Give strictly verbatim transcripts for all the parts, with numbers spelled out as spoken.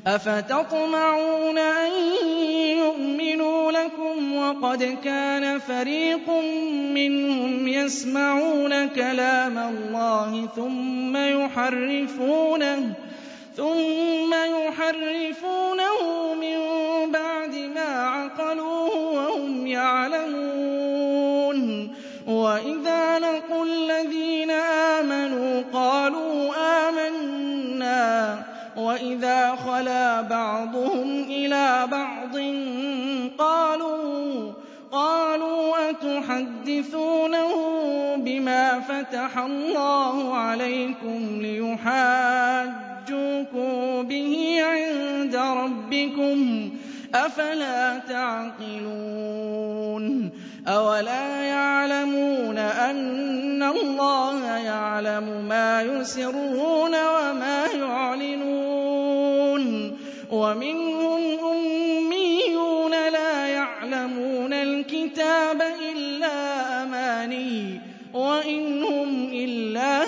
أَفَتَطْمَعُونَ أَن يُؤْمِنُوا لَكُمْ وَقَدْ كَانَ فَرِيقٌ مِّنْهُمْ يَسْمَعُونَ كَلَامَ اللَّهِ ثُمَّ يُحَرِّفُونَهُ ثُمَّ يُحَرِّفُونَهُ مِن بَعْدِ مَا عَقَلُوهُ وَهُمْ يَعْلَمُونَ. وَإِذَا لَقُوا الَّذِينَ آمَنُوا قَالُوا آمَنَّا وَإِذَا خَلَا بَعْضُهُمْ إِلَىٰ بَعْضٍ قَالُوا قَالُوا أَتُحَدِّثُونَهُم بِمَا فَتَحَ اللَّهُ عَلَيْكُمْ لِيُحَاجُّوكُم بِهِ عِندَ رَبِّكُمْ ۚ أَفَلَا تَعْقِلُونَ أَوَلَا يَعْلَمُونَ أَنَّ اللَّهَ يَعْلَمُ مَا يُسِرُّونَ وَمَا يُعْلِنُونَ وَمِنْهُمْ أُمِّيُّونَ لَا يَعْلَمُونَ الْكِتَابَ إِلَّا أَمَانِيَّ وَإِنْ هُمْ إِلَّا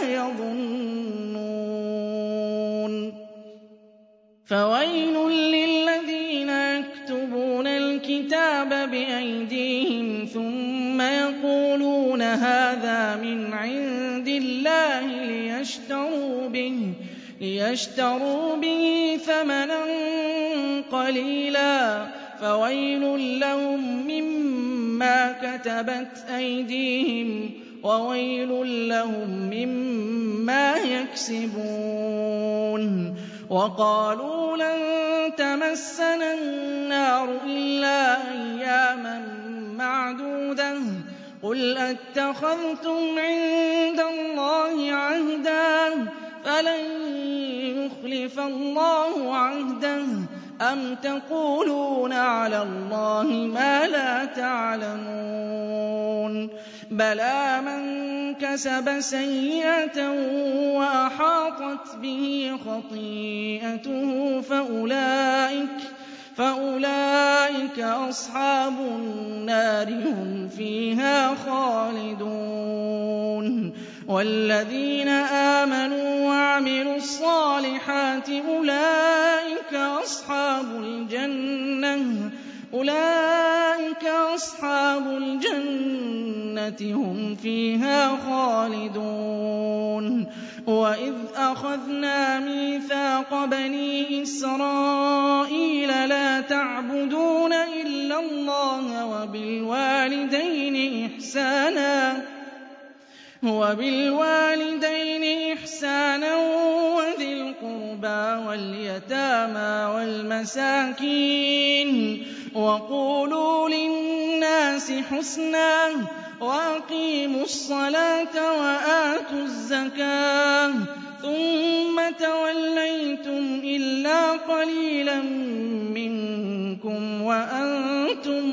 يَظُنُّونَ فَوَيْلٌ لِّلَّذِينَ يَكْتُبُونَ الْكِتَابَ بِأَيْدِيهِمْ ثُمَّ يَقُولُونَ هَٰذَا مِنْ عِندِ اللَّهِ لِيَشْتَرُوا بِهِ لِيَشْتَرُوا بِهِ ثَمَنًا قَلِيلًا فَوَيْلٌ لَّهُم مِّمَّا كَتَبَتْ أَيْدِيهِمْ وَوَيْلٌ لَّهُم مِّمَّا يَكْسِبُونَ. وَقَالُوا لَن تَمَسَّنَا النَّارُ إِلَّا أَيَّامًا مَّعْدُودَةً ۚ قُلْ أَتَّخَذْتُمْ عِندَ اللَّهِ عَهْدًا فَلَن يُخْلِفَ اللَّهُ عَهْدَهُ أَمْ تَقُولُونَ عَلَى اللَّهِ مَا لَا تَعْلَمُونَ بَلَىٰ مَن كَسَبَ سَيِّئَةً وَأَحَاطَتْ بِهِ خَطِيئَتُهُ فَأُولَٰئِكَ فَأُولَٰئِكَ أَصْحَابُ النَّارِ هُمْ فِيهَا خَالِدُونَ. وَالَّذِينَ آمَنُوا وَعَمِلُوا الصَّالِحَاتِ أُولَٰئِكَ أَصْحَابُ الْجَنَّةِ أُولَٰئِكَ أَصْحَابُ الْجَنَّةِ هُمْ فِيهَا خَالِدُونَ. وَإِذْ أَخَذْنَا مِيثَاقَ بَنِي إِسْرَائِيلَ لَا تَعْبُدُونَ إِلَّا اللَّهَ وَبِالْوَالِدَيْنِ إِحْسَانًا وَبِالْوَالِدَيْنِ إِحْسَانًا وَذِي الْقُرْبَىٰ وَالْيَتَامَىٰ وَالْمَسَاكِينِ وَقُولُوا لِلنَّاسِ حُسْنًا وَأَقِيمُوا الصَّلَاةَ وَآتُوا الزَّكَاةَ ثُمَّ تَوَلَّيْتُمْ إِلَّا قَلِيلًا مِّنكُمْ وَأَنتُم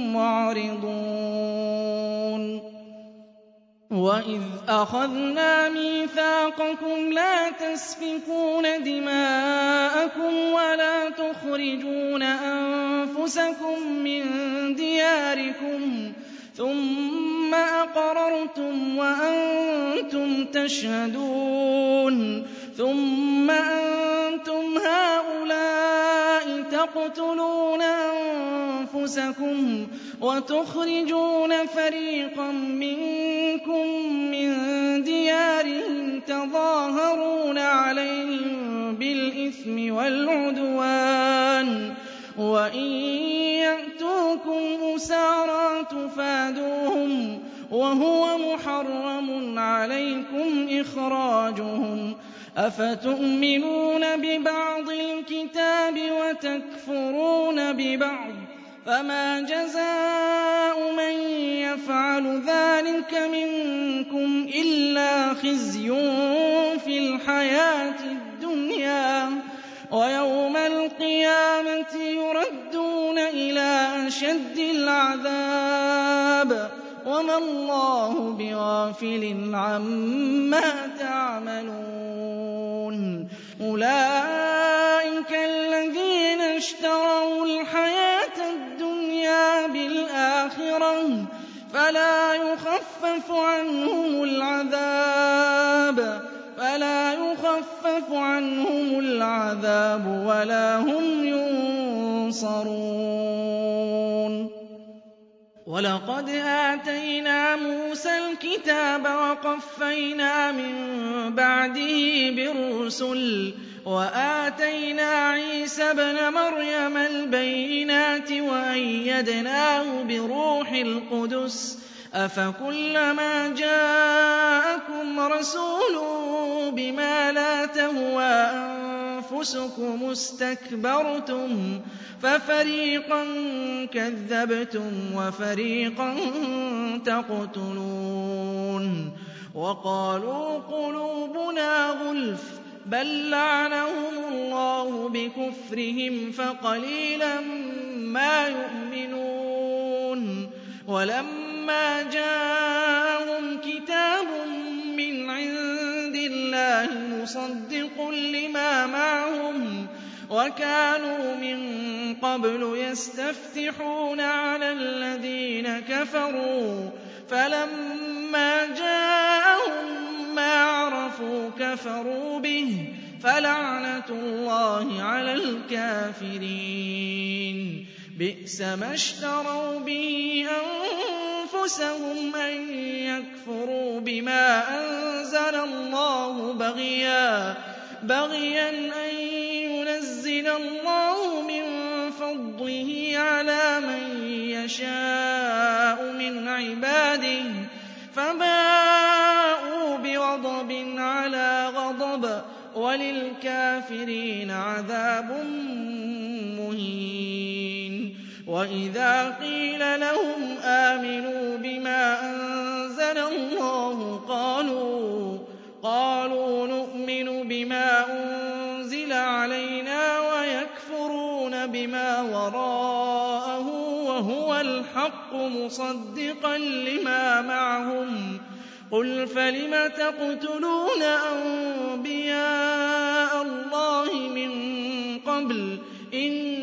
مُّعْرِضُونَ. وَإِذْ أَخَذْنَا مِيثَاقَكُمْ لَا تَسْفِكُونَ دِمَاءَكُمْ وَلَا تُخْرِجُونَ أَنفُسَكُم مِّن دِيَارِكُمْ ثُمَّ أَقْرَرْتُمْ وَأَنتُمْ تَشْهَدُونَ ثُمَّ أَنتُمْ هَٰؤُلَاءِ تَقْتُلُونَ أَنفُسَكُمْ وَتُخْرِجُونَ فَرِيقًا مِّنكُم مِّن دِيَارِهِمْ تَظَاهَرُونَ عَلَيْهِم بِالْإِثْمِ وَالْعُدْوَانِ وَإِن يَأْتُوكُمْ أُسَارَىٰ تُفَادُوهُمْ وَهُوَ مُحَرَّمٌ عَلَيْكُمْ إِخْرَاجُهُمْ ۚ أَفَتُؤْمِنُونَ بِبَعْضِ الْكِتَابِ وَتَكْفُرُونَ بِبَعْضٍ ۚ فَمَا جَزَاءُ مَن يَفْعَلُ ذَٰلِكَ مِنكُمْ إِلَّا خِزْيٌ فِي الْحَيَاةِ الدُّنْيَا ۖ وَيَوْمَ الْقِيَامَةِ يُرَدُّونَ إِلَىٰ أَشَدِّ الْعَذَابِ ۗ وَمَا اللَّهُ بِغَافِلٍ عَمَّا تَعْمَلُونَ. أُولَٰئِكَ الَّذِينَ اشْتَرَوُا الْحَيَاةَ الدُّنْيَا بِالْآخِرَةِ فَلَا يُخَفَّفُ عَنْهُمُ الْعَذَابُ فَلَا يُخَفَّفُ يُخَفَّفُ عَنْهُمُ الْعَذَابُ وَلَا هُمْ يُنصَرُونَ وَلَقَدْ آتَيْنَا مُوسَى الْكِتَابَ وَقَفَّيْنَا مِن بَعْدِهِ بِالرُّسُلِ وَآتَيْنَا عِيسَى ابْنَ مَرْيَمَ الْبَيِّنَاتِ وَأَيَّدْنَاهُ بِرُوحِ الْقُدُسِ ۗ أَفَكُلَّمَا جَاءَكُمْ رَسُولٌ بِمَا لَا تَهْوَىٰ أَنفُسُكُمُ اسْتَكْبَرْتُمْ فَفَرِيقًا كَذَّبْتُمْ وَفَرِيقًا تَقْتُلُونَ وَقَالُوا قُلُوبُنَا غُلْفٌ بَل لَّعَنَهُمُ اللَّهُ بِكُفْرِهِمْ فَقَلِيلًا مَّا يُؤْمِنُونَ وَلَمَّا جَاءَهُمْ كِتَابٌ مِّنْ عِندِ اللَّهِ مُصَدِّقٌ لِّمَا مَعَهُمْ وَكَانُوا مِن قَبْلُ يَسْتَفْتِحُونَ عَلَى الَّذِينَ كَفَرُوا فَلَمَّا جَاءَهُم مَّا عَرَفُوا كَفَرُوا بِهِ فَلَعْنَةُ اللَّهِ عَلَى الْكَافِرِينَ بِئْسَ مَا اشْتَرَوْا بِهِ أَنفُسَهُمْ أَن يَكْفُرُوا بِمَا أَنزَلَ اللَّهُ بَغْيًا بَغْيًا أَن يُنَزِّلَ اللَّهُ مِن فَضْلِهِ عَلَىٰ مَن يَشَاءُ مِنْ عِبَادِهِ فَبَاءُوا بِغَضَبٍ عَلَىٰ غَضَبٍ وَلِلْكَافِرِينَ عَذَابٌ مُّهِينٌ وَإِذَا قِيلَ لَهُمْ آمِنُوا بِمَا أَنزَلَ اللَّهُ قَالُوا قَالُوا نُؤْمِنُ بِمَا أُنزِلَ عَلَيْنَا وَيَكْفُرُونَ بِمَا وَرَاءَهُ وَهُوَ الْحَقُّ مُصَدِّقًا لِّمَا مَعَهُمْ ۗ قُلْ فَلِمَ تَقْتُلُونَ أَنبِيَاءَ اللَّهِ مِن قَبْلُ إِن